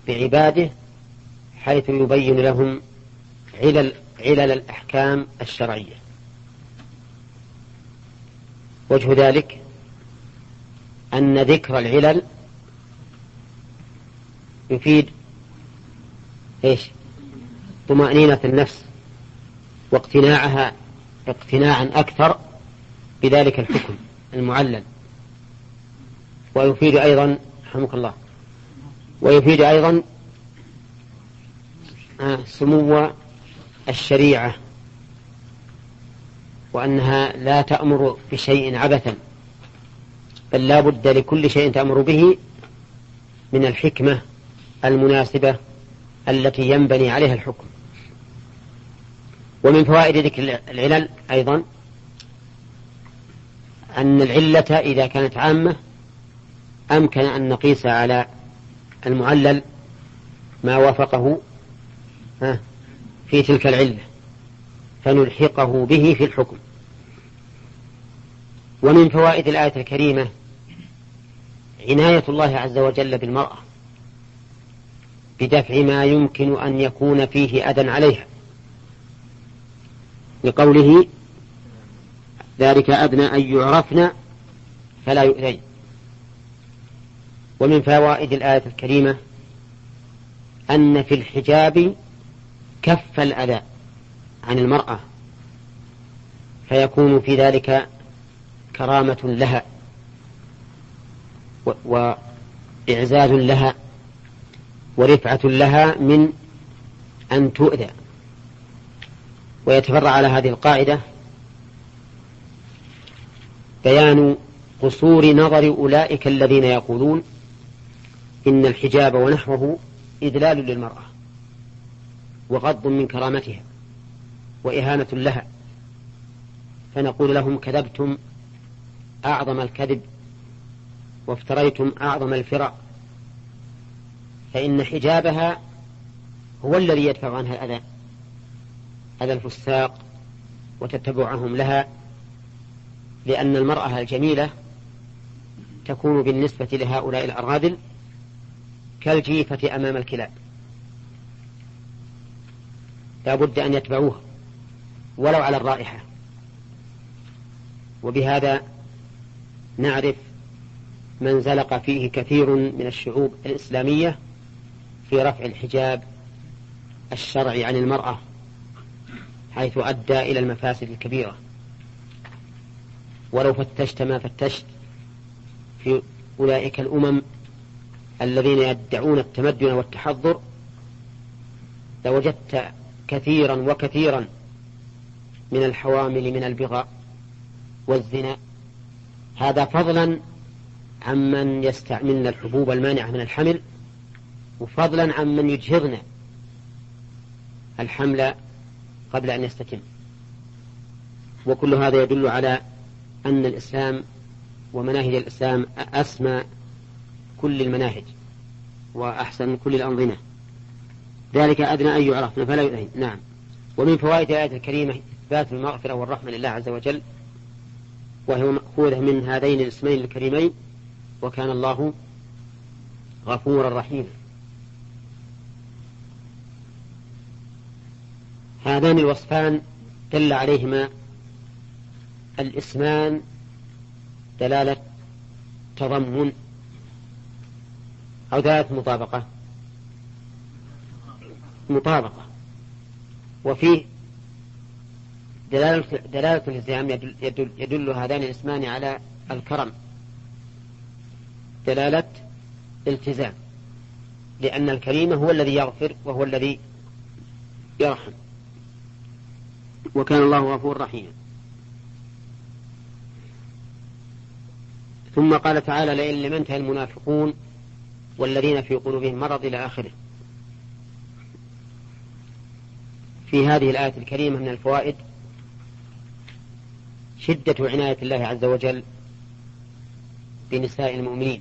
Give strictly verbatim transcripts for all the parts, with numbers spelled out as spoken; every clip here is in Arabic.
بعباده حيث يبين لهم علل, علل الأحكام الشرعية. وجه ذلك أن ذكر العلل يفيد إيش؟ طمأنينة النفس واقتناعها اقتناعا أكثر بذلك الحكم المعلل. ويفيد أيضا رحمك الله ويفيد أيضا سمو الشريعة، وأنها لا تأمر بشيء عبثا، بل لا بد لكل شيء تأمر به من الحكمة المناسبة التي ينبني عليها الحكم. ومن فوائد ذكر العلل أيضا أن العلة إذا كانت عامة أمكن أن نقيس على المعلل ما وافقه في تلك العلة فنلحقه به في الحكم. ومن فوائد الآية الكريمة عناية الله عز وجل بالمرأة بدفع ما يمكن أن يكون فيه أذى عليها، لقوله ذلك أدنى أن يعرفن فلا يؤذين. ومن فوائد الآية الكريمة أن في الحجاب كف الأذى عن المرأة، فيكون في ذلك كرامة لها وإعزاز لها ورفعة لها من أن تؤذى. ويتفرع على هذه القاعدة بيان قصور نظر أولئك الذين يقولون إن الحجاب ونحوه إذلال للمرأة وغض من كرامتها وإهانة لها، فنقول لهم كذبتم أعظم الكذب وافتريتم أعظم الفرع، فإن حجابها هو الذي يدفع عنها الأذى، أذى الفساق وتتبعهم لها، لأن المرأة الجميلة تكون بالنسبة لهؤلاء الأراذل كالجيفة أمام الكلاب، لا بد أن يتبعوها ولو على الرائحة. وبهذا نعرف من زلق فيه كثير من الشعوب الإسلامية في رفع الحجاب الشرعي عن المرأة، حيث أدى إلى المفاسد الكبيرة. ولو فتشت ما فتشت في أولئك الأمم الذين يدعون التمدن والتحضر لوجدت كثيرا وكثيرا من الحوامل من البغاء والزنا، هذا فضلا عمن يستعملن الحبوب المانعة من الحمل، وفضلا عمن يجهضن الحمل قبل أن يستتم. وكل هذا يدل على أن الإسلام ومناهج الإسلام أسمى كل المناهج وأحسن كل الأنظمة، ذلك أدنى أن يعرفن فلا يؤذين. نعم. ومن فوائد الآية الكريمة إثبات المغفرة والرحمة لله عز وجل، وهو مأخوذة من هذين الاسمين الكريمين، وكان الله غفورا رحيما. هذان الوصفان دل عليهما الاسمان دلالة تضمن أو دلالة مطابقة مطابقة وفيه دلالة, دلالة الالتزام يدل, يدل, يدل هذان الاسمان على الكرم دلالة التزام، لأن الكريم هو الذي يغفر وهو الذي يرحم، وكان الله غفور رحيما. ثم قال تعالى لئن لم ينتهي المنافقون والذين في قلوبهم مرض إلى آخره. في هذه الآية الكريمة من الفوائد شدة عناية الله عز وجل بنساء المؤمنين،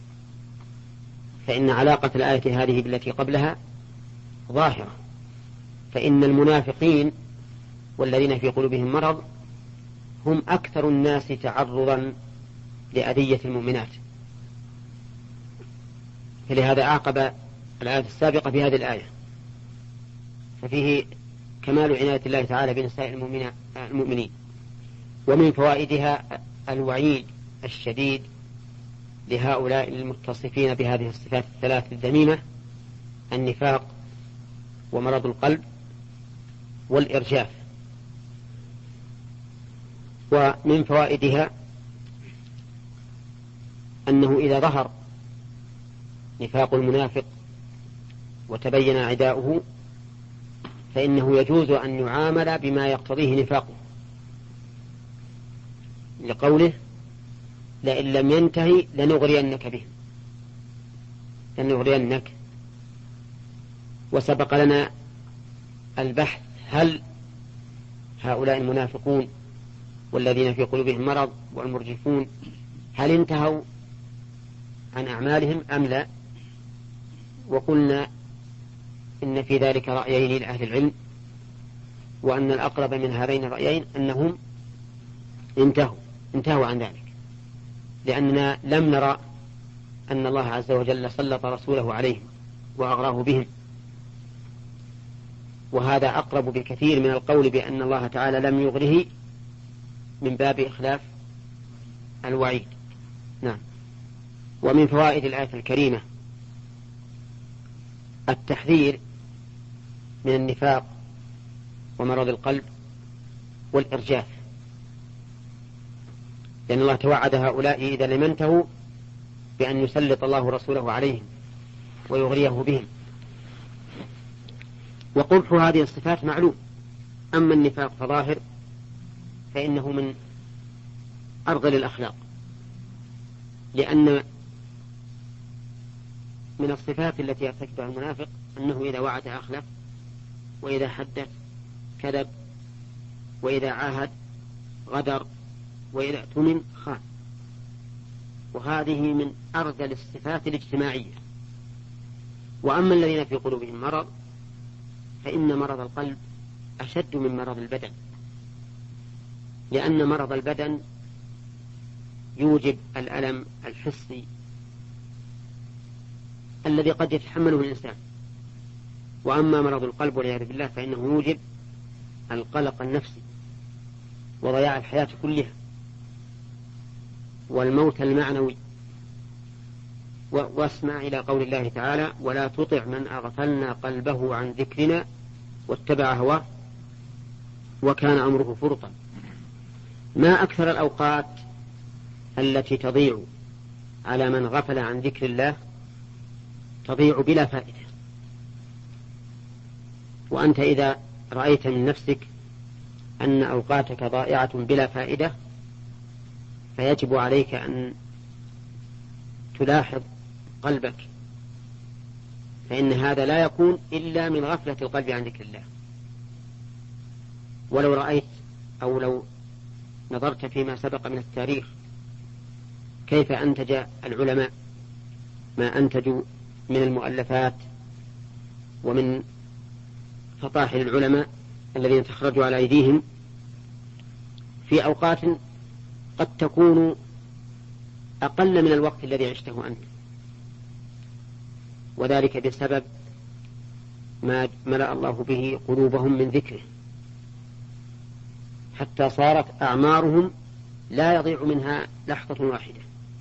فإن علاقة الآية هذه بالتي قبلها ظاهرة، فإن المنافقين والذين في قلوبهم مرض هم أكثر الناس تعرضا لأذية المؤمنات، فلهذا أعقب الآية السابقة في هذه الآية، ففيه كمال عناية الله تعالى بنساء المؤمنين. ومن فوائدها الوعيد الشديد لهؤلاء المتصفين بهذه الصفات الثلاث الذميمة: النفاق ومرض القلب والإرجاف. ومن فوائدها أنه إذا ظهر نفاق المنافق وتبين عداؤه فإنه يجوز أن يعامل بما يقتضيه نفاقه، لقوله: لئن لم ينتهي لنغرينك به لنغرينك. وسبق لنا البحث هل هؤلاء المنافقون والذين في قلوبهم مرض والمرجفون هل انتهوا عن أعمالهم أم لا؟ وقلنا إن في ذلك رأيين لأهل العلم، وأن الأقرب من هذين الرأيين أنهم انتهوا انتهوا عن ذلك، لأننا لم نرى أن الله عز وجل سلط رسوله عليهم وأغراه بهم، وهذا أقرب بكثير من القول بأن الله تعالى لم يغره من باب إخلاف الوعيد. نعم. ومن فوائد الآية الكريمة التحذير من النفاق ومرض القلب والإرجاف، لأن الله توعد هؤلاء إذا لم ينتهوا بأن يسلط الله رسوله عليهم ويغريه بهم. وقبح هذه الصفات معلوم، أما النفاق فظاهر فإنه من أرذل الأخلاق، لأن من الصفات التي يرتكبها المنافق أنه إذا وعد أخلف، وإذا حدث كذب، وإذا عاهد غدر، وإذا اؤتمن خان. وهذه من أرذل الصفات الاجتماعية. وأما الذين في قلوبهم مرض فإن مرض القلب أشد من مرض البدن، لأن مرض البدن يوجب الألم الحسي الذي قد يتحمله الإنسان، وأما مرض القلب والعياذ بالله فإنه يوجب القلق النفسي وضياع الحياة كلها والموت المعنوي. واسمع إلى قول الله تعالى: ولا تطع من أغفلنا قلبه عن ذكرنا واتبع هواه وكان أمره فرطا. ما أكثر الأوقات التي تضيع على من غفل عن ذكر الله، تضيع بلا فائدة. وأنت إذا رأيت من نفسك أن أوقاتك ضائعة بلا فائدة فيجب عليك أن تلاحظ قلبك، فإن هذا لا يكون إلا من غفلة القلب عن ذكر الله. ولو رأيت أو لو نظرت فيما سبق من التاريخ كيف أنتج العلماء ما أنتجوا من المؤلفات ومن فطاحل العلماء الذين تخرجوا على أيديهم في أوقات قد تكون أقل من الوقت الذي عشته أنت، وذلك بسبب ما ملأ الله به قلوبهم من ذكره، حتى صارت أعمارهم لا يضيع منها لحظة واحدة.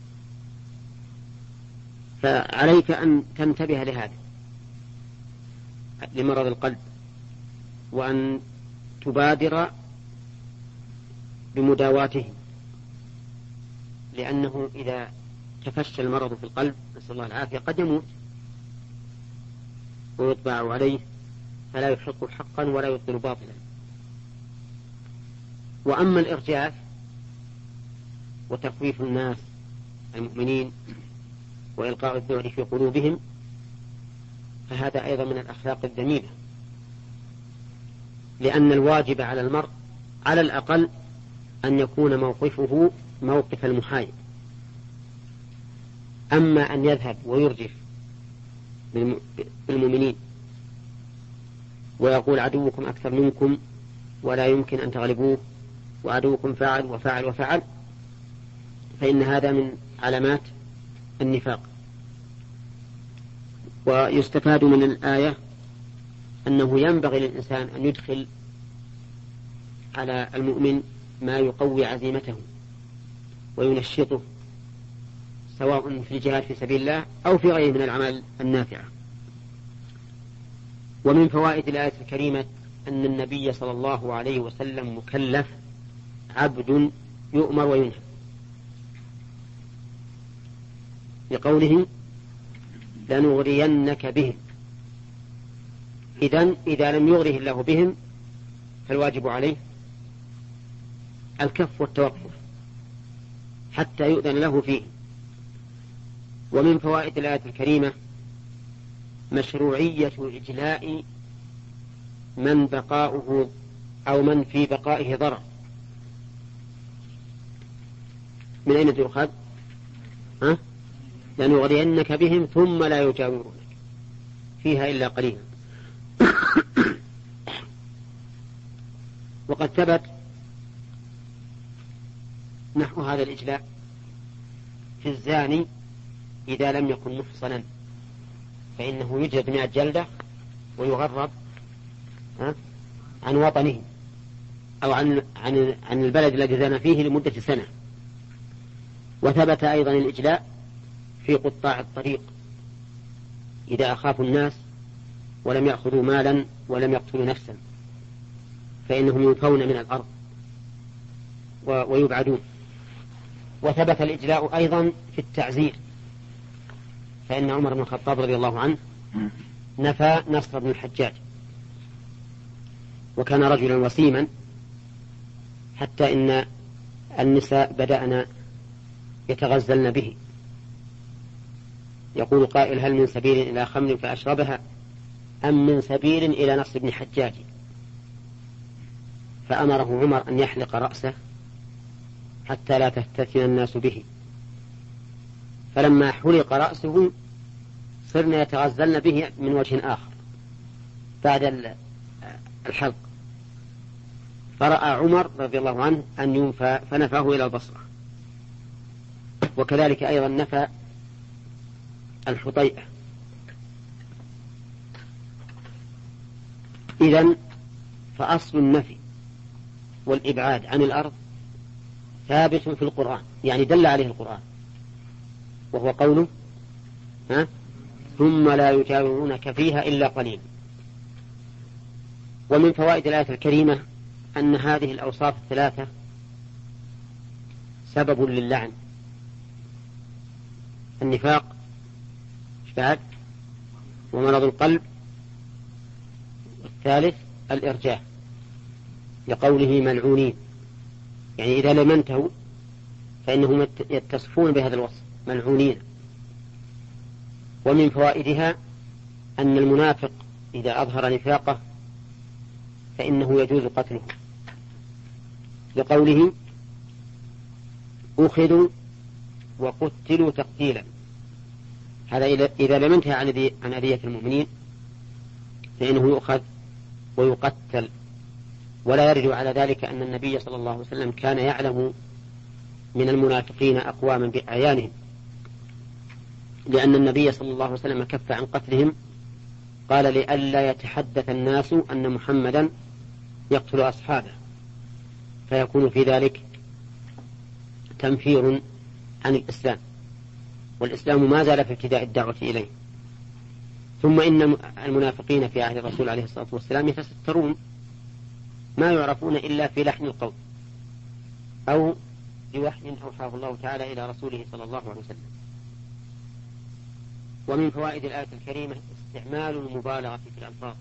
فعليك أن تنتبه لهذا، لمرض القلب، وأن تبادر بمداواته، لأنه إذا تفشى المرض في القلب نسأل الله العافية قد يموت ويطبع عليه فلا يحق حقا ولا يبطل باطلا. وأما الإرجاف وتخويف الناس المؤمنين وإلقاء الذعر في قلوبهم فهذا أيضا من الأخلاق الذميمة، لأن الواجب على المرء على الأقل أن يكون موقفه موقف المحايد. أما أن يذهب ويرجف بالمؤمنين ويقول عدوكم أكثر منكم ولا يمكن أن تغلبوه وعدوكم فعل وفعل وفعل، فإن هذا من علامات النفاق. ويستفاد من الآية أنه ينبغي للإنسان أن يدخل على المؤمن ما يقوي عزيمته وينشطه، سواء في الجهاد في سبيل الله أو في غيره من الأعمال النافعة. ومن فوائد الآية الكريمة أن النبي صلى الله عليه وسلم مكلف عبد يؤمر وينهى، لقوله لنغرينك بهم. إذن إذا لم يغره الله بهم فالواجب عليه الكف والتوقف حتى يؤذن له فيه. ومن فوائد الآية الكريمة مشروعية إجلاء من بقاؤه أو من في بقائه ضرر. من أين تؤخذ؟ ها؟ لنغرينك بهم ثم لا يجاورونك فيها إلا قليلا. وقد ثبت نحو هذا الإجلاء في الزاني إذا لم يكن محصنا فإنه يجلد مئة جلدة ويغرب عن وطنه أو عن, عن, عن البلد الذي زان فيه لمدة سنة. وثبت أيضا الإجلاء في قطاع الطريق إذا أخافوا الناس ولم يأخذوا مالا ولم يقتلوا نفسا فإنهم ينفون من الأرض ويبعدون. وثبت الإجلاء أيضا في التعزير، فإن عمر بن الخطاب رضي الله عنه نفى نصر بن الحجاج، وكان رجلا وسيما حتى إن النساء بدأنا يتغزلن به. يقول قائل هل من سبيل إلى خمر فأشربها أم من سبيل إلى نصر بن حجاج؟ فأمره عمر أن يحلق رأسه حتى لا تفتتن الناس به. فلما حلق رأسه صرنا يتغزلن به من وجه آخر بعد الحلق، فرأى عمر رضي الله عنه أن ينفى فنفاه إلى البصرة. وكذلك أيضا نفى الحطيئة. إذن فأصل النفي والإبعاد عن الأرض ثابت في القرآن، يعني دل عليه القرآن، وهو قوله ها ثم لا يجاورونك فيها إلا قليل. ومن فوائد الآية الكريمة أن هذه الأوصاف الثلاثة سبب للعن: النفاق بعد ومرض القلب، والثالث الإرجاء لقوله ملعونين، يعني إذا لم ينتهوا فإنهم يتصفون بهذا الوصف ملعونين. ومن فوائدها أن المنافق إذا أظهر نفاقه فإنه يجوز قتله لقوله أخذوا وقتلوا تقتيلا. هذا إذا لم ينتهي عن أذية المؤمنين فإنه يؤخذ ويقتل. ولا يرد على ذلك أن النبي صلى الله عليه وسلم كان يعلم من المنافقين أقواما بأعيانهم، لأن النبي صلى الله عليه وسلم كف عن قتلهم، قال لئلا يتحدث الناس أن محمدا يقتل أصحابه، فيكون في ذلك تنفير عن الإسلام، والإسلام ما زال في ابتداء الدعوة إليه. ثم إن المنافقين في عهد الرسول عليه الصلاة والسلام يتسترون، ما يعرفون إلا في لحن القول أو بوحي أوحاه الله تعالى إلى رسوله صلى الله عليه وسلم. ومن فوائد الآية الكريمة استعمال المبالغة في الألفاظ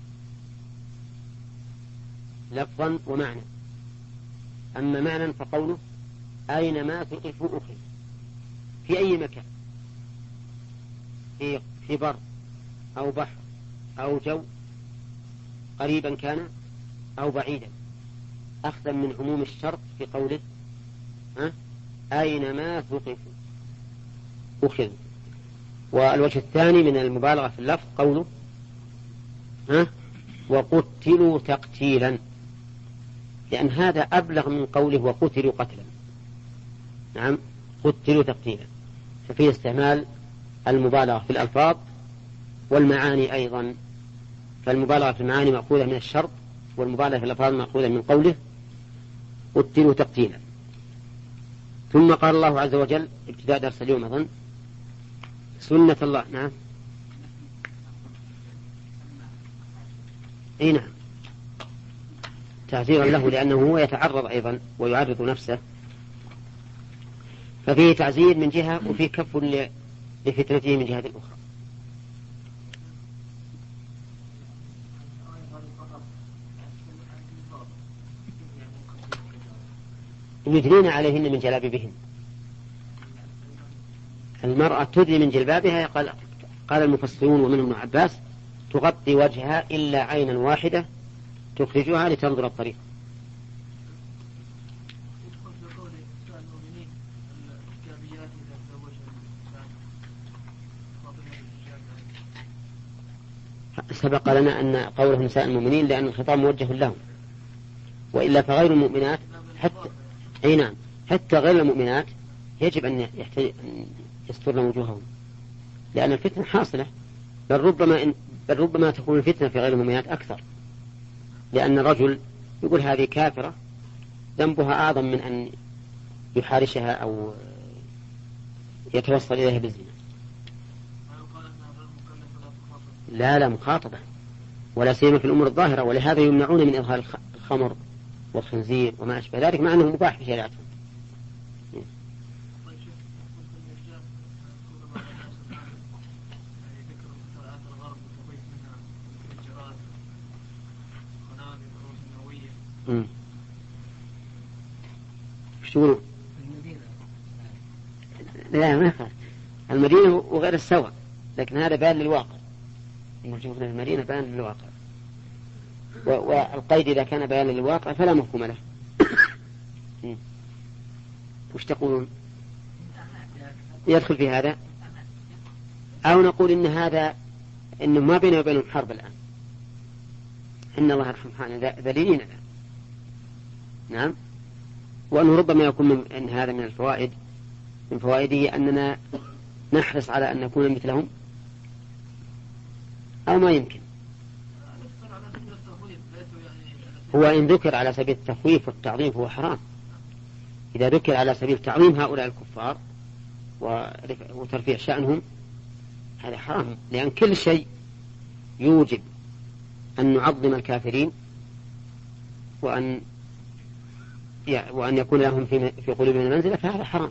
لفظا ومعنى. أما معنى فقوله أينما ثقفوا أخذ، في أي مكان، في, في بر أو بحر أو جو، قريبا كان أو بعيدا، أخذا من عموم الشرط في قوله ها أينما ثقفوا أخذ. والوجه الثاني من المبالغة في اللفظ قوله ها وقتلوا تقتيلا، لأن هذا أبلغ من قوله وقتلوا قتلا. نعم، قتلوا تقتيلا، ففيه استعمال المبالغة في الألفاظ والمعاني أيضا، فالمبالغة في المعاني مأخوذة من الشرط، والمبالغة في الألفاظ مأخوذة من قوله قتلوا تقتيلا. ثم قال الله عز وجل ابتداء درس اليوم أظن سنة الله. نعم اي نعم، تعزيرا له لأنه هو يتعرض أيضا ويعرض نفسه، ففيه تعزير من جهة وفيه كف لفتنته من جهة أخرى. يدنين عليهن من جلابيبهن. المرأة تدني من جلبابها، قال, قال المفسرون ومنهم ابن عباس تغطي وجهها إلا عينا واحدة تخرجها لتنظر الطريق. سبق لنا أن قوله نساء المؤمنين لأن الخطاب موجه لهم، وإلا فغير المؤمنات حتى أي نعم حتى غير المؤمنات يجب أن يسترن وجوههم، لأن الفتنة حاصلة، بل ربما, إن بل ربما تكون الفتنة في غير المؤمنات أكثر، لأن الرجل يقول هذه كافرة ذنبها أعظم من أن يحارشها أو يتوصل إليها بالزنا. لا لا مخاطبة، ولا سيما في الأمور الظاهرة، ولهذا يمنعون من إظهار الخمر والخنزير وما أشبه ذلك، مع أنه مباح في شريعتهم. ايش تقولون؟ لا ما يخالف المدينة وغير السوء، لكن هذا بان للواقع، موجود في المدينة بان للواقع، والقيد إذا كان بيانا للواقع فلا مفهوم له. وش تقولون؟ يدخل في هذا، أو نقول إن هذا إنه ما بينه وبينهم حرب الآن، إن الله سبحانه ذليلين الآن. نعم، وأنه ربما يكون من إن هذا من الفوائد، من فوائده أننا نحرص على أن نكون مثلهم، أو ما يمكن. هو إن ذكر على سبيل التخويف والتعظيم فهو حرام. إذا ذكر على سبيل تعظيم هؤلاء الكفار وترفيع شأنهم هذا حرام، لأن كل شيء يوجب أن نعظم الكافرين وأن وأن يكون لهم في قلوبنا منزلة فهذا حرام،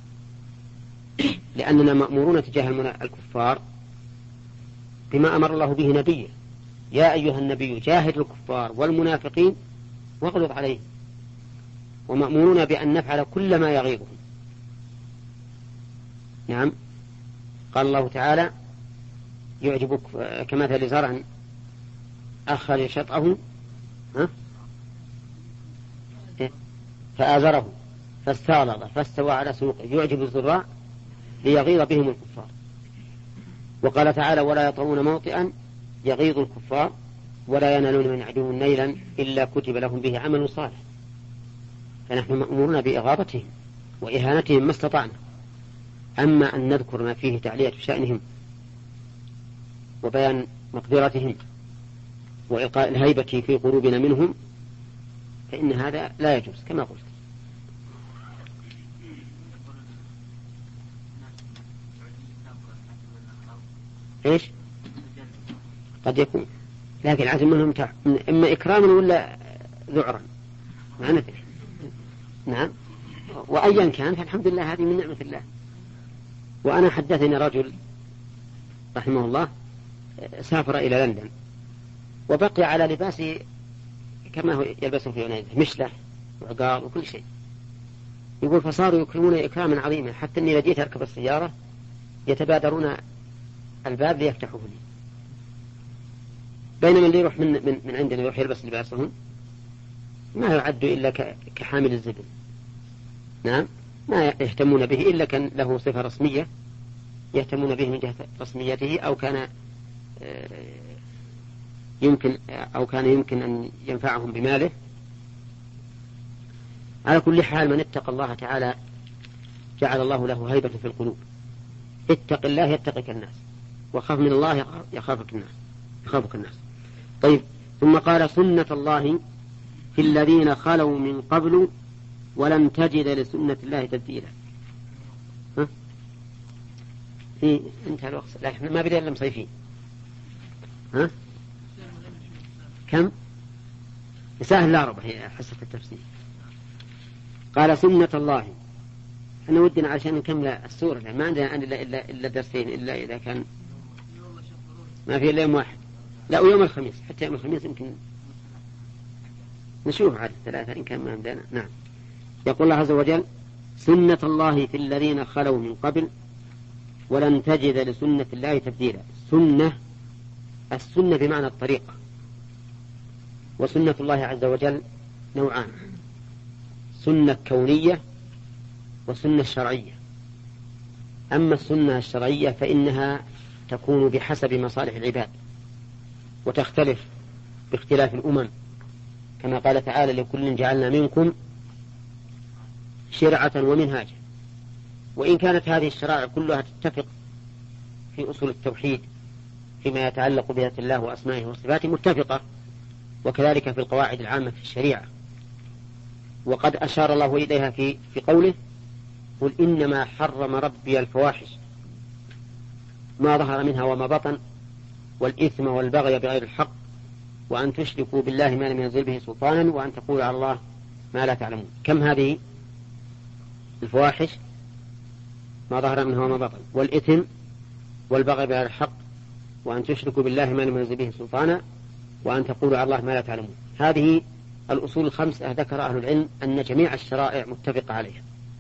لأننا مأمورون تجاه الكفار بما أمر الله به نبيه: يا أيها النبي جاهد الكفار والمنافقين واغلظ عليهم. ومأمورون بأن نفعل كل ما يغيظهم. نعم، قال الله تعالى: يعجبك كمثل زرع أخرج شطأه فآزره فاستغلظ فاستوى على سوقه يعجب الزراع ليغيظ بهم الكفار. وقال تعالى: ولا يطعون موطئا يغيظ الكفار ولا ينالون من عدو نيلا إلا كتب لهم به عمل صالح. فنحن مأمورون بإغاظتهم وإهانتهم ما استطعنا. أما أن نذكر ما فيه تعلية شأنهم وبيان مقدرتهم وإلقاء الهيبة في قلوبنا منهم فإن هذا لا يجوز كما قلت. إيش؟ قد يكون، لكن العزم منهم تع... إما إكراما ولا ذعرا ما ندري. نعم، وأيا كان فالحمد لله هذه من نعمة الله. وأنا حدثني رجل رحمه الله سافر إلى لندن وبقي على لباسه كما هو يلبسه في يونايتد، مشلة وعقار وكل شيء. يقول فصاروا يكرمون إكراما عظيما حتى أني لديت أركب السيارة يتبادرون الباب ليفتحوه لي، بينما اللي يروح من, من, من عندنا يروح يلبس لباسهم ما يعد إلا كحامل الزبل. نعم، ما يهتمون به إلا كان له صفة رسمية يهتمون به من جهة رسميته، أو كان يمكن أو كان يمكن أن ينفعهم بماله. على كل حال من اتقى الله تعالى جعل الله له هيبة في القلوب. اتق الله يتقك الناس، وخاف من الله يخافك الناس يخافك الناس. طيب، ثم قال سنة الله في الذين خلوا من قبل ولم تجد لسنة الله تبديلا. ها؟ في انتهى الوقت، لكن ما بدأ إلا مصيفين. ها؟ كم؟ سهل لا ربح هي حصة التفسير. قال سنة الله. احنا ودنا عشان نكمل السورة، ما عندنا إلا, إلا, إلا درسين، إلا إذا كان ما في إلا يوم واحد. لا، ويوم الخميس، حتى يوم الخميس يمكن نشوف عدد ثلاثة إن كان ما عندنا. نعم. يقول الله عز وجل سنة الله في الذين خلوا من قبل ولن تجد لسنة الله تبديلا. سنة، السنة بمعنى الطريقة، وسنة الله عز وجل نوعان: سنة كونية وسنة شرعية. أما السنة الشرعية فإنها تكون بحسب مصالح العباد وتختلف باختلاف الأمم، كما قال تعالى لكل جعلنا منكم شرعة ومنهاجا. وإن كانت هذه الشرائع كلها تتفق في أصول التوحيد فيما يتعلق بذات الله وأسمائه وصفاته متفقة، وكذلك في القواعد العامة في الشريعة. وقد أشار الله إليها في في قوله قل إنما حرم ربي الفواحش ما ظهر منها وما بطن والإثم والبغي بغير الحق وأن تشركوا بالله ما لم ينزل به سلطانا وأن تقولوا على الله ما لا تعلمون. كم هذه الفواحش؟ ما ظهر منها وما بطن، والإثم والبغي بغير الحق، وأن تشركوا بالله ما لم ينزل به سلطانا، وأن تقولوا على الله ما لا تعلمون. هذه الأصول الخمسة ذكر أهل العلم أن جميع الشرائع متفقة عليها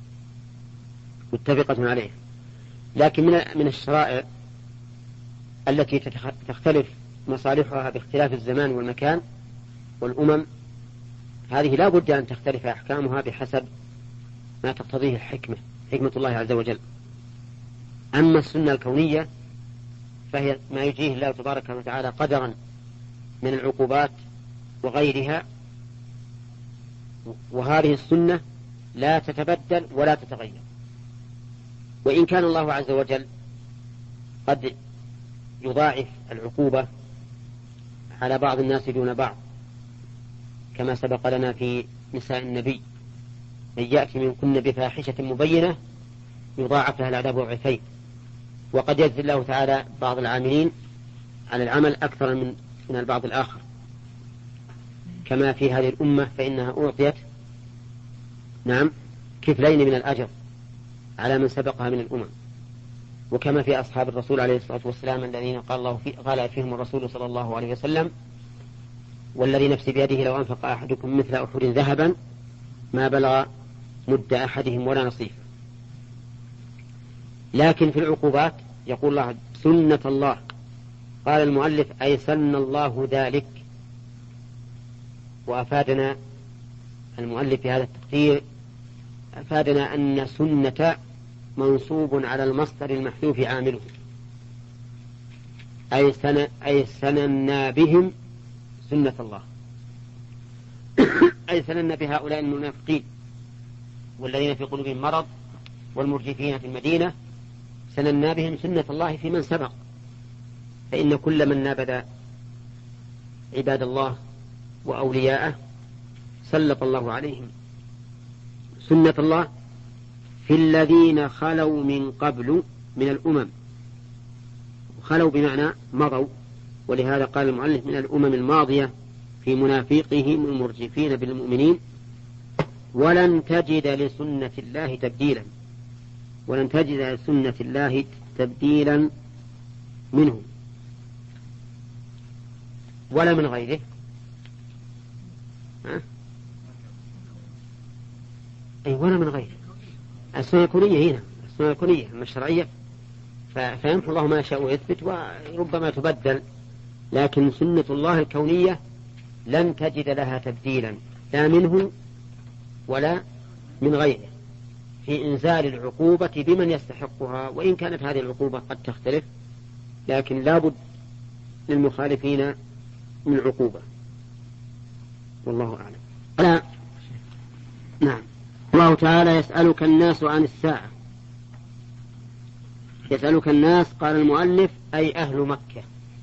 متفقة عليها. لكن من من الشرائع التي تختلف مصالحها باختلاف الزمان والمكان والأمم، هذه لا بد أن تختلف أحكامها بحسب ما تقتضيه الحكمة حكمة الله عز وجل. أما السنة الكونية فهي ما يجريه الله تبارك وتعالى قدرا من العقوبات وغيرها، وهذه السنة لا تتبدل ولا تتغير. وإن كان الله عز وجل قد يضاعف العقوبة على بعض الناس دون بعض، كما سبق لنا في نساء النبي: من يأتي منكن بفاحشة مبينة يضاعف لها العذاب ضعفين. وقد يجزي الله تعالى بعض العاملين على العمل أكثر من من البعض الآخر، كما في هذه الأمة فإنها أعطيت نعم كفلين من الأجر على من سبقها من الأمم، وكما في أصحاب الرسول عليه الصلاة والسلام الذين قال الله في قال فيهم الرسول صلى الله عليه وسلم: والذي نفسي بيده لو أنفق أحدكم مثل أحد ذهبا ما بلغ مد أحدهم ولا نصيف. لكن في العقوبات يقول الله سنة الله. قال المؤلف أي سن الله ذلك. وأفادنا المؤلف في هذا التقدير أفادنا أن سنة منصوب على المصدر المحذوف عامله، أي سن أي سننا بهم سنة الله أي سننا بهؤلاء المنافقين والذين في قلوبهم مرض والمرجفين في المدينة، سننا بهم سنة الله في من سبق. فإن كل من نابذ عباد الله وأولياءه سلط الله عليهم سنة الله في الذين خلوا من قبل من الأمم. خلوا بمعنى مضوا، ولهذا قال المؤلف من الأمم الماضية في منافقهم المرجفين بالمؤمنين: ولن تجد لسنة الله تبديلا. ولن تجد لسنة الله تبديلا منه ولا من غيره. ها؟ أي ولا من غيره. السنة الكونية هنا السنة الكونية أما الشرعية فيمحو الله ما يشاء ويثبت وربما تبدل، لكن سنة الله الكونية لن تجد لها تبديلا لا منه ولا من غيره في إنزال العقوبة بمن يستحقها. وإن كانت هذه العقوبة قد تختلف لكن لا بد للمخالفين من عقوبة، والله أعلم. لا. نعم. الله تعالى يسألك الناس عن الساعة يسألك الناس قال المؤلف أي أهل مكة،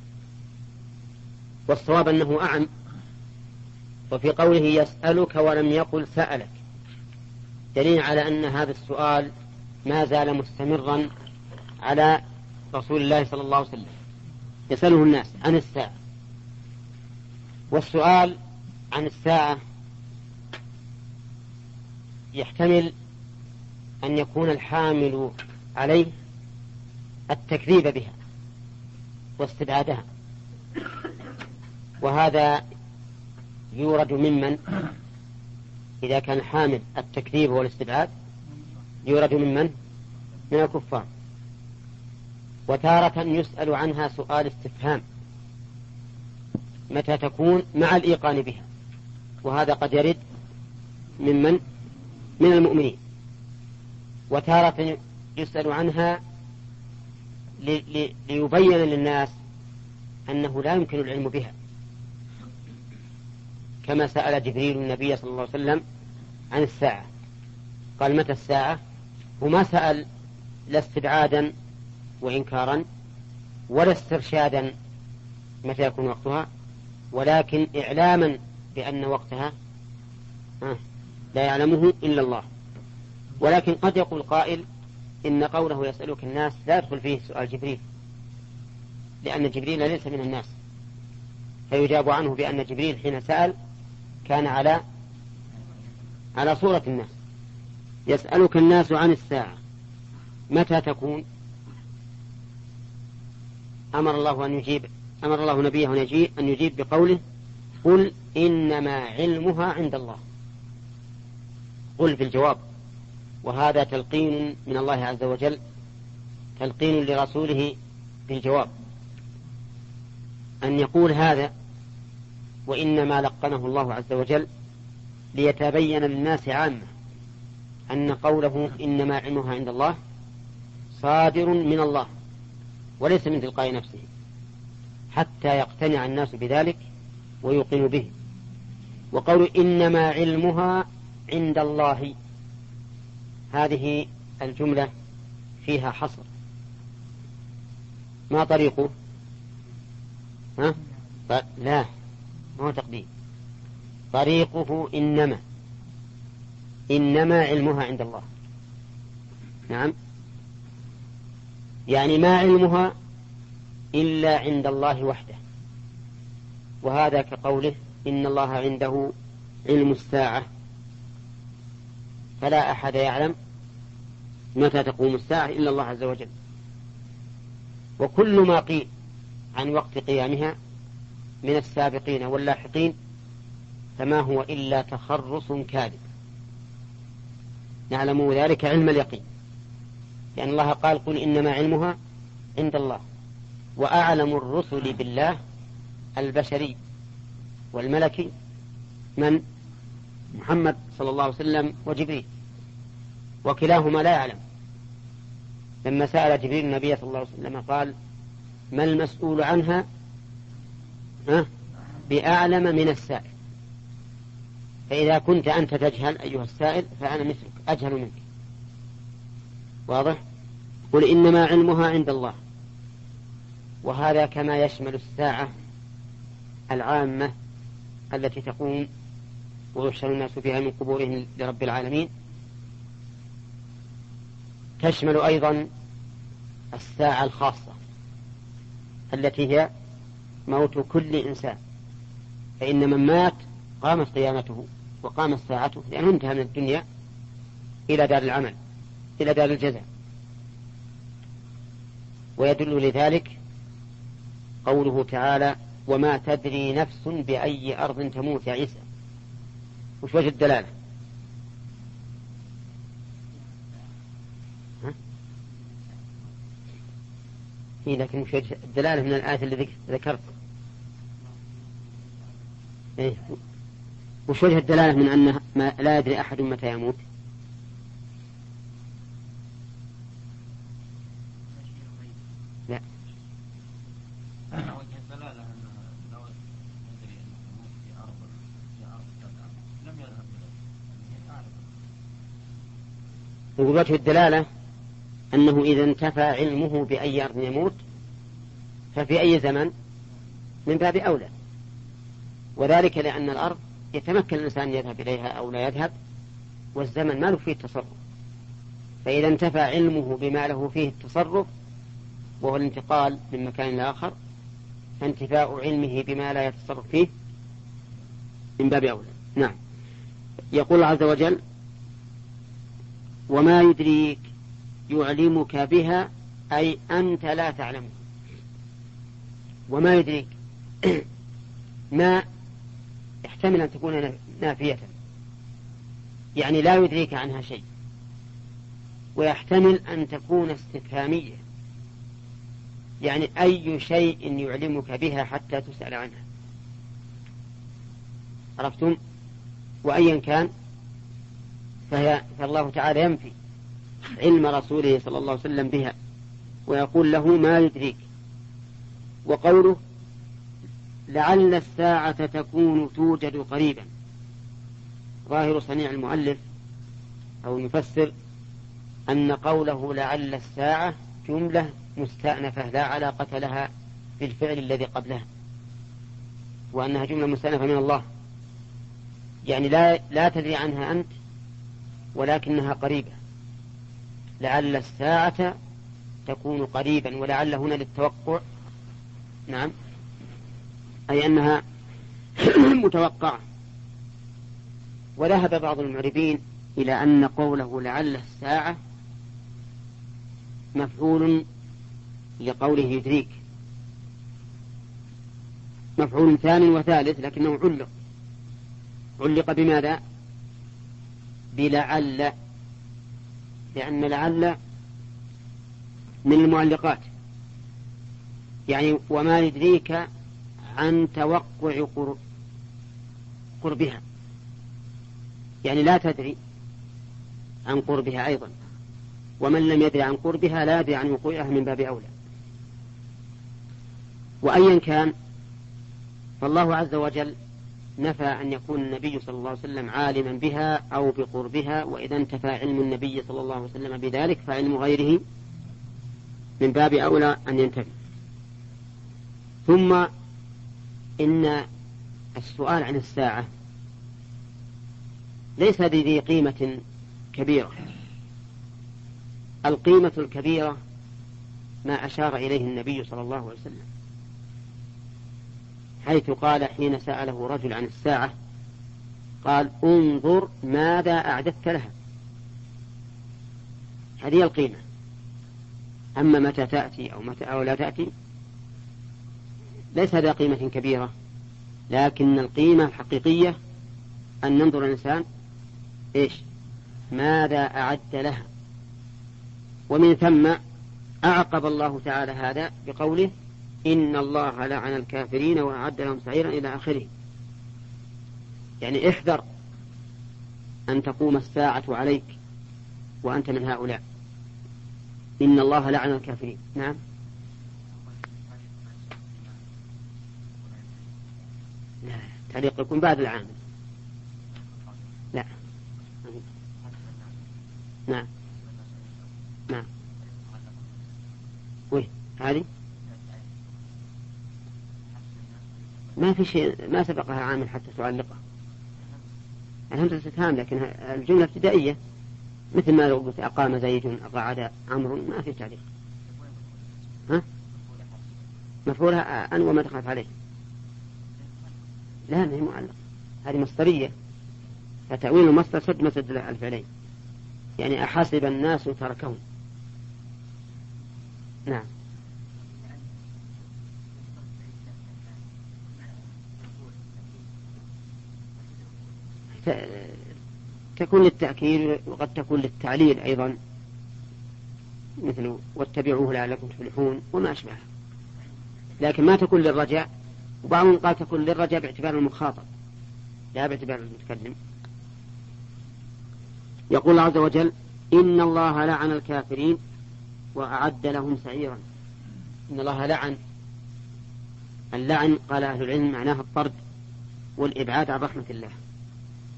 والصواب أنه أعم. وفي قوله يسألك ولم يقل سألك دليل على أن هذا السؤال ما زال مستمرا على رسول الله صلى الله عليه وسلم، يسأله الناس عن الساعة. والسؤال عن الساعة يحتمل أن يكون الحامل عليه التكذيب بها واستبعادها، وهذا يورد ممن إذا كان حامل التكذيب والاستبعاد يورد ممن من الكفار. وتارة يسأل عنها سؤال استفهام متى تكون مع الإيقان بها، وهذا قد يرد ممن من المؤمنين. وتارة يسأل عنها ليبين للناس أنه لا يمكن العلم بها، كما سأل جبريل النبي صلى الله عليه وسلم عن الساعة، قال متى الساعة، وما سأل لا استبعادا وإنكارا ولا استرشادا متى يكون وقتها، ولكن إعلاما بأن وقتها لا يعلمه إلا الله. ولكن قد يقول قائل إن قوله يسألك الناس لا يدخل فيه سؤال جبريل، لأن جبريل ليس من الناس، فيجاب عنه بأن جبريل حين سأل كان على على صورة الناس. يسألك الناس عن الساعة متى تكون، أمر الله أن يجيب أمر الله نبيه أن يجيب بقوله قل إنما علمها عند الله. قل في الجواب، وهذا تلقين من الله عز وجل، تلقين لرسوله بالجواب، أن يقول هذا، وإنما لقنه الله عز وجل ليتبين للناس عامة أن قوله إنما علمها عند الله صادر من الله وليس من تلقاء نفسه، حتى يقتنع الناس بذلك ويوقنوا به. وقول إنما علمها عند الله هذه الجملة فيها حصر، ما طريقه؟ ها؟ لا، ما هو تقديم، طريقه إنما إنما علمها عند الله. نعم، يعني ما علمها إلا عند الله وحده، وهذا كقوله إن الله عنده علم الساعة فلا أحد يعلم متى تقوم الساعة إلا الله عز وجل. وكل ما قيل عن وقت قيامها من السابقين واللاحقين فما هو إلا تخرص كاذب، نعلم ذلك علم اليقين، لأن الله قال قل إنما علمها عند الله، وأعلم الرسل بالله البشري والملكي من محمد صلى الله عليه وسلم وجبريل، وكلاهما لا يعلم. لما سأل جبريل النبي صلى الله عليه وسلم قال ما المسؤول عنها ها بأعلم من السائل، فإذا كنت أنت تجهل أيها السائل فأنا مثلك أجهل منك. واضح؟ قل إنما علمها عند الله، وهذا كما يشمل الساعة العامة التي تقوم ويحشر الناس فيها من قبورهم لرب العالمين، تشمل أيضا الساعة الخاصة التي هي موت كل إنسان، فإن من مات قامت قيامته وقامت ساعته، لأنه انتهى من الدنيا إلى دار العمل، إلى دار الجزاء. ويدل لذلك قوله تعالى وما تدري نفس بأي أرض تموت. يا عيسى وش وجه الدلالة؟ ها؟ إيه لكن وش وجه الدلالة من الآية اللي ذكرت؟ إيه وش وجه الدلالة من أن ما لا يدري أحد متى يموت؟ لا، يقول وجه الدلالة أنه إذا انتفى علمه بأي أرض يموت ففي أي زمن من باب أولى، وذلك لأن الأرض يتمكن الإنسان يذهب إليها أو لا يذهب، والزمن ما له فيه التصرف. فإذا انتفى علمه بما له فيه التصرف وهو الانتقال من مكان لآخر، فانتفاء علمه بما لا يتصرف فيه من باب أولى. نعم. يقول عز وجل: وما يدريك يعلمك بها، أي أنت لا تعلمه. وما يدريك ما يحتمل أن تكون نافية، يعني لا يدريك عنها شيء، ويحتمل أن تكون استفهامية، يعني أي شيء يعلمك بها حتى تسأل عنها. عرفتم؟ وأيا كان فهي فالله تعالى ينفي علم رسوله صلى الله عليه وسلم بها ويقول له: ما يدريك. وقوله: لعل الساعة تكون توجد قريبا، ظاهر صنيع المؤلف أو المفسر أن قوله لعل الساعة جملة مستأنفة لا علاقة لها بالفعل الذي قبلها، وأنها جملة مستأنفة من الله، يعني لا, لا تدري عنها أنت ولكنها قريبة. لعل الساعة تكون قريبا، ولعل هنا للتوقع. نعم، أي أنها متوقعة. وذهب بعض المعربين إلى أن قوله لعل الساعة مفعول لقوله يدريك، مفعول ثاني وثالث، لكنه علق علق بماذا؟ بلعل، لأن لعل من المعلقات، يعني وما يدريك عن توقع قربها، يعني لا تدري عن قربها أيضا، ومن لم يدري عن قربها لا يدري عن وقوعها من باب أولى. وأيا كان فالله عز وجل نفى أن يكون النبي صلى الله عليه وسلم عالما بها أو بقربها، وإذا انتفى علم النبي صلى الله عليه وسلم بذلك فعلم غيره من باب أولى أن ينتفي. ثم إن السؤال عن الساعة ليس ذي قيمة كبيرة. القيمة الكبيرة ما أشار إليه النبي صلى الله عليه وسلم، حيث قال حين سأله رجل عن الساعة قال: انظر ماذا أعددت لها. هذه القيمة. أما متى تأتي أو متى أو لا تأتي ليس هذا قيمة كبيرة، لكن القيمة الحقيقية أن ننظر الإنسان إيش ماذا أعد لها. ومن ثم أعقب الله تعالى هذا بقوله: إن الله لعن الكافرين وأعد لهم سعيرا إلى آخره. يعني احذر أن تقوم الساعة عليك وأنت من هؤلاء. إن الله لعن الكافرين. نعم. لا، تعليق يكون بعد العامل. لا. نعم نعم. وين هذه؟ ما في شيء، ما سبقها عامل حتى تعلقه. الهمزة استفهام، لكن الجملة ابتدائية، مثل ما لو قلت أقام زيد أقعد عمرو، ما في تعليق. ها؟ مفعولها أن وما دخلت عليه. لا، ما هي معلق، هذه مصدرية، فتأويل المصدر سد مسد الفعلين، يعني أحاسب الناس تركهم. نعم. تكون للتأكيد وقد تكون للتعليل أيضا، مثل واتبعوه لعلكم تفلحون وما أشبهها، لكن ما تكون للرجاء، وبعضهم قال تكون للرجاء باعتبار المخاطب لا باعتبار المتكلم. يقول الله عز وجل: إن الله لعن الكافرين وأعد لهم سعيرا. إن الله لعن، اللعن قال أهل العلم معناها الطرد والإبعاد عن رحمة الله،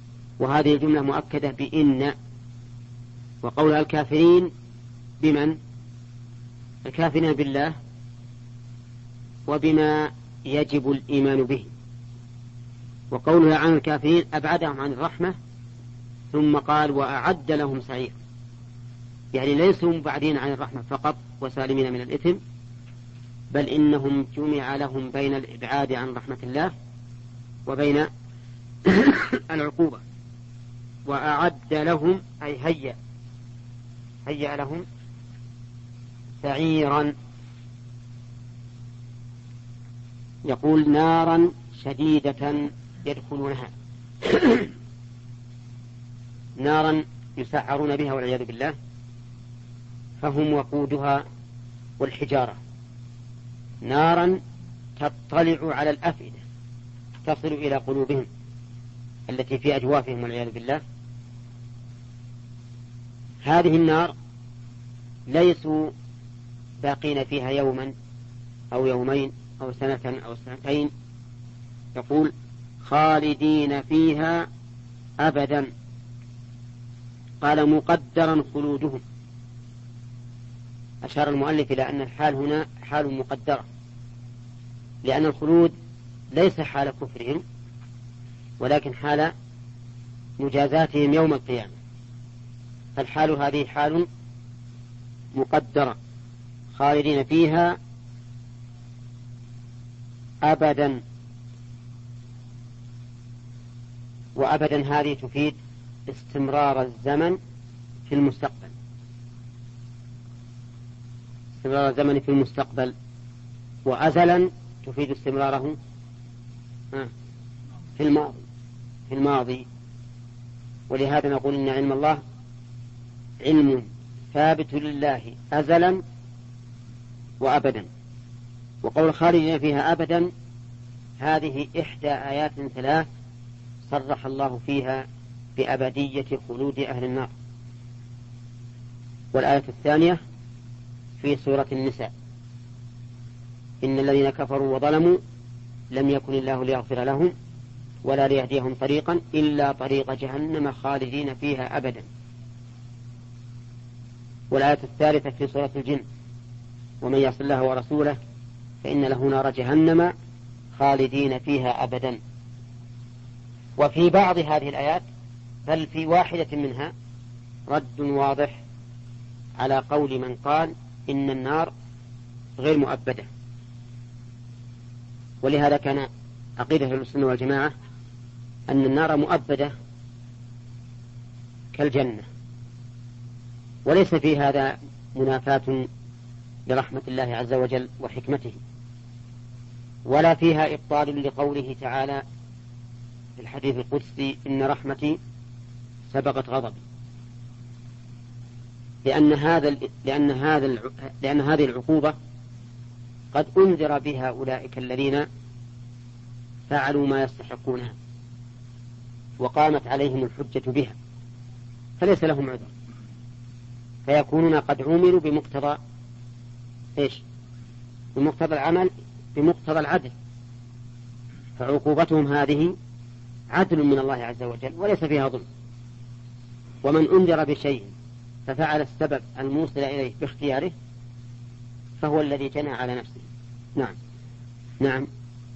وهذه الجملة مؤكدة بإن، وقولها الكافرين بمن؟ الكافرين بالله وبما يجب الإيمان به. وقوله عن الكافرين أبعدهم عن الرحمة، ثم قال وأعد لهم سعير، يعني ليسوا مبعدين عن الرحمة فقط وسالمين من الإثم، بل إنهم جمع لهم بين الإبعاد عن رحمة الله وبين العقوبة. وأعد لهم أي هيأ هيأ لهم سعيرا، يقول نارا شديدة يدخلونها نارا يسعرون بها والعياذ بالله، فهم وقودها والحجارة، نارا تطلع على الأفئدة تصل إلى قلوبهم التي في أجوافهم والعياذ بالله. هذه النار ليسوا باقين فيها يوما أو يومين أو سنة أو سنتين، يقول خالدين فيها أبدا، قال مقدرا خلودهم. أشار المؤلف إلى أن الحال هنا حال مقدرة، لأن الخلود ليس حال كفرهم ولكن حال مجازاتهم يوم القيامة، فالحال هذه حال مقدرة، خالدين فيها أبدا. وأبدا هذه تفيد استمرار الزمن في المستقبل، استمرار الزمن في المستقبل، وأزلا تفيد استمراره في الماضي في الماضي ولهذا نقول إن علم الله علم ثابت لله أزلا وأبدا. وقول خالدين فيها أبدا هذه إحدى آيات ثلاث صرح الله فيها بأبدية خلود أهل النار. والآية الثانية في سورة النساء إن الذين كفروا وظلموا لم يكن الله ليغفر لهم ولا ليهديهم طريقا إلا طريق جهنم خالدين فيها أبدا. والآية الثالثة في سورة الجن ومن يعص الله ورسوله فإن له نار جهنم خالدين فيها أبدا. وفي بعض هذه الآيات بل في واحدة منها رد واضح على قول من قال إن النار غير مؤبدة. ولهذا كان عقيدة أهل السنة والجماعة أن النار مؤبدة كالجنة، وليس في هذا منافاة لرحمة الله عز وجل وحكمته، ولا فيها إبطال لقوله تعالى في الحديث القدسي إن رحمتي سبقت غضبي، لأن هذا لأن هذا لأن هذه العقوبة قد أنذر بها أولئك الذين فعلوا ما يستحقونها وقامت عليهم الحجة بها، فليس لهم عذر، فيكونون قد عملوا بمقتضى إيش؟ بمقتضى العمل، بمقتضى العدل، فعقوبتهم هذه عدل من الله عز وجل وليس فيها ظلم. ومن أنذر بشيء ففعل السبب الموصل إليه باختياره فهو الذي جنى على نفسه. نعم نعم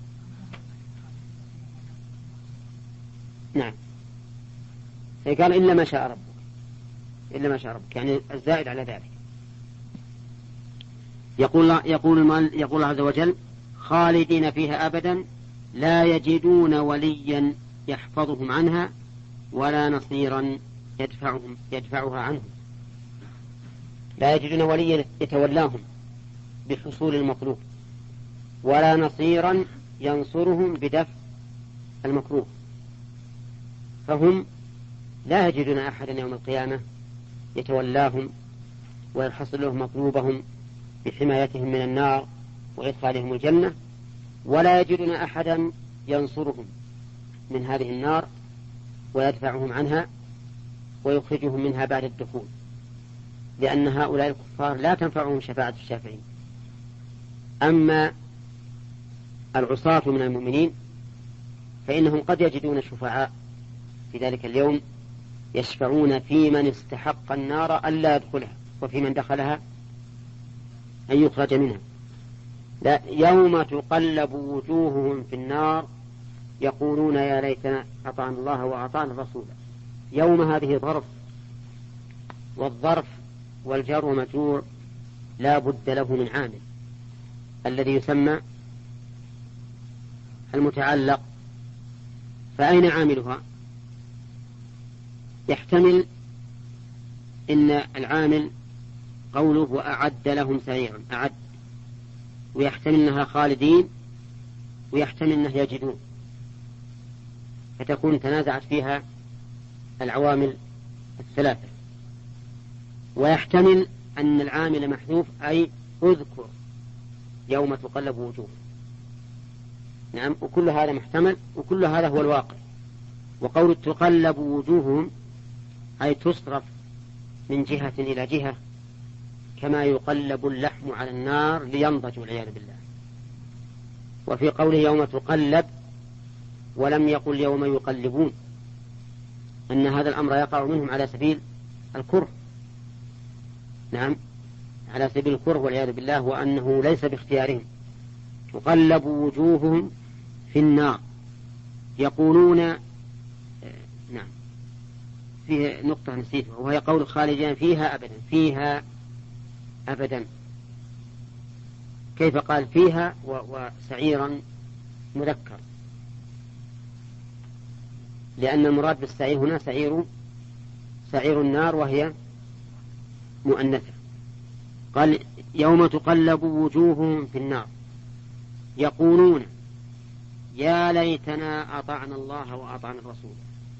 نعم قال إلا ما شاء ربك، إلا ما شاء ربك يعني الزائد على ذلك. يقول يقول يقول عز وجل خالدين فيها أبدا لا يجدون وليا يحفظهم عنها ولا نصيرا يدفعهم يدفعها عنهم. لا يجدون وليا يتولاهم بحصول المطلوب ولا نصيرا ينصرهم بدفع المكروه، فهم لا يجدون أحدا يوم القيامة يتولاهم ويحصل لهم مطلوبهم بحمايتهم من النار وإدخالهم الجنة، ولا يجدون أحدا ينصرهم من هذه النار ويدفعهم عنها ويخرجهم منها بعد الدخول، لأن هؤلاء الكفار لا تنفعهم شفاعة الشافعين. أما العصاة من المؤمنين فإنهم قد يجدون شفعاء في ذلك اليوم يشفعون في من استحق النار ألا يدخلها وفي من دخلها أن يخرج منها. لا، يوم تقلب وجوههم في النار يقولون يا ليتنا أطعنا الله وأطعنا الرسول. يوم هذه ظرف، والظرف والجار ومجرور لا بد له من عامل الذي يسمى المتعلق. فأين عاملها؟ يحتمل إن العامل قوله وأعد لهم سعيرا، أعد، ويحتمل أنها خالدين، ويحتمل أنه يجدون، فتكون تنازعت فيها العوامل الثلاثة. ويحتمل أن العامل محذوف، أي أذكر يوم تقلب وجوه. نعم، وكل هذا محتمل، وكل هذا هو الواقع. وقول تقلب وجوههم أي تصرف من جهة إلى جهة، كما يقلب اللحم على النار لينضج والعياذ بالله. وفي قوله يوم تقلب ولم يقل يوم يقلبون، أن هذا الأمر يقع منهم على سبيل الكره. نعم، على سبيل الكره والعياذ بالله، وأنه ليس باختيارهم. تقلب وجوههم في النار يقولون، نعم، فيه نقطة نسيتها، وهي قول خالدين فيها أبدا. فيها أبدا، كيف قال فيها وسعيرا مذكر؟ لأن المراد بالسعير هنا سعير سعير النار، وهي مؤنثة. قال يوم تقلب وجوههم في النار يقولون يا ليتنا أطعنا الله وأطعنا الرسول.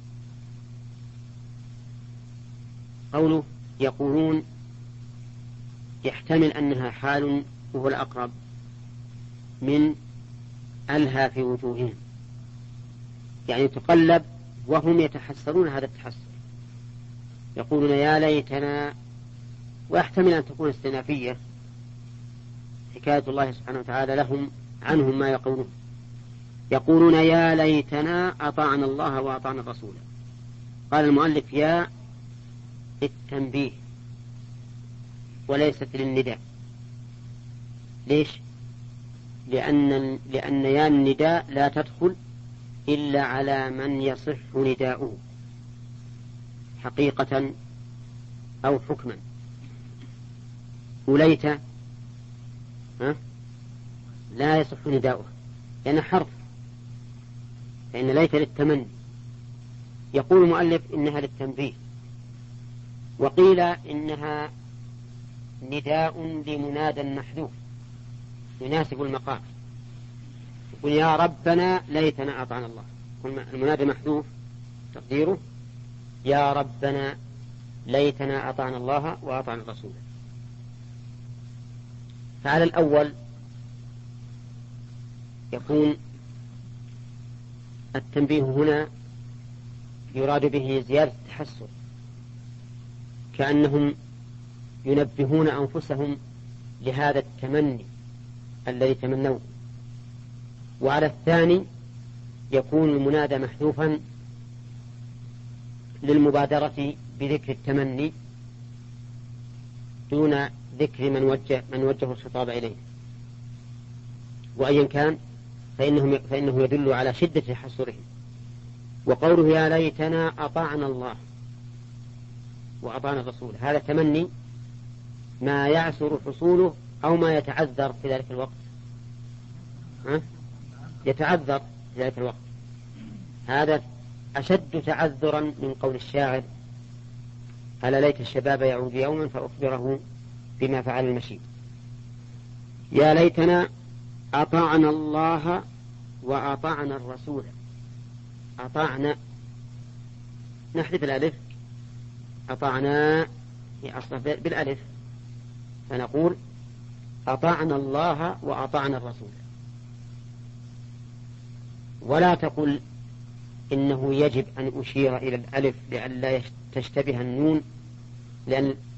قوله يقولون يحتمل أنها حال، وهو الأقرب، من ألهى في وجوههم، يعني تقلب وهم يتحسرون هذا التحسر، يقولون يا ليتنا. ويحتمل أن تكون استئنافية، حكاية الله سبحانه وتعالى لهم عنهم ما يقولون. يقولون يا ليتنا أطعنا الله وأطعنا الرسول. قال المؤلف يا التنبيه وليست للنداء. ليش؟ لأن, لأن يا النداء لا تدخل إلا على من يصح نداؤه حقيقة أو حكما. وليت ها؟ لا يصح نداؤه لأنه حرف، فإن ليت للتمني. يقول المؤلف إنها للتنبيه، وقيل إنها نداء لمنادى محذوف يناسب المقام. يقول يا ربنا ليتنا أطعنا الله، المنادى محذوف تقديره يا ربنا ليتنا أطعنا الله وأطعنا الرسول. فعلى الأول يكون التنبيه هنا يراد به زيادة التحسر، كأنهم ينبهون أنفسهم لهذا التمني الذي تمنوه. وعلى الثاني يكون المنادى محذوفا للمبادرة بذكر التمني دون ذكر من وجه من وجه الخطاب إليه. وأيا كان فإنه, فإنه يدل على شدة تحسرهم. وقوله يا ليتنا أطعنا الله وأطعنا الرسول، هذا تمني ما يعسر حصوله أو ما يتعذر في ذلك الوقت. ها؟ يتعذر في ذلك الوقت. هذا أشد تعذرا من قول الشاعر ألا ليت الشباب يعود يوما فأخبره بما فعل المشيب. يا ليتنا أطعنا الله وأطعنا الرسول. أطعنا نحذف الألف، أطعنا أصلا بالألف، فنقول أطعنا الله وأطعنا الرسول. ولا تقل إنه يجب أن أشير إلى الألف لئلا تشتبه النون، لأن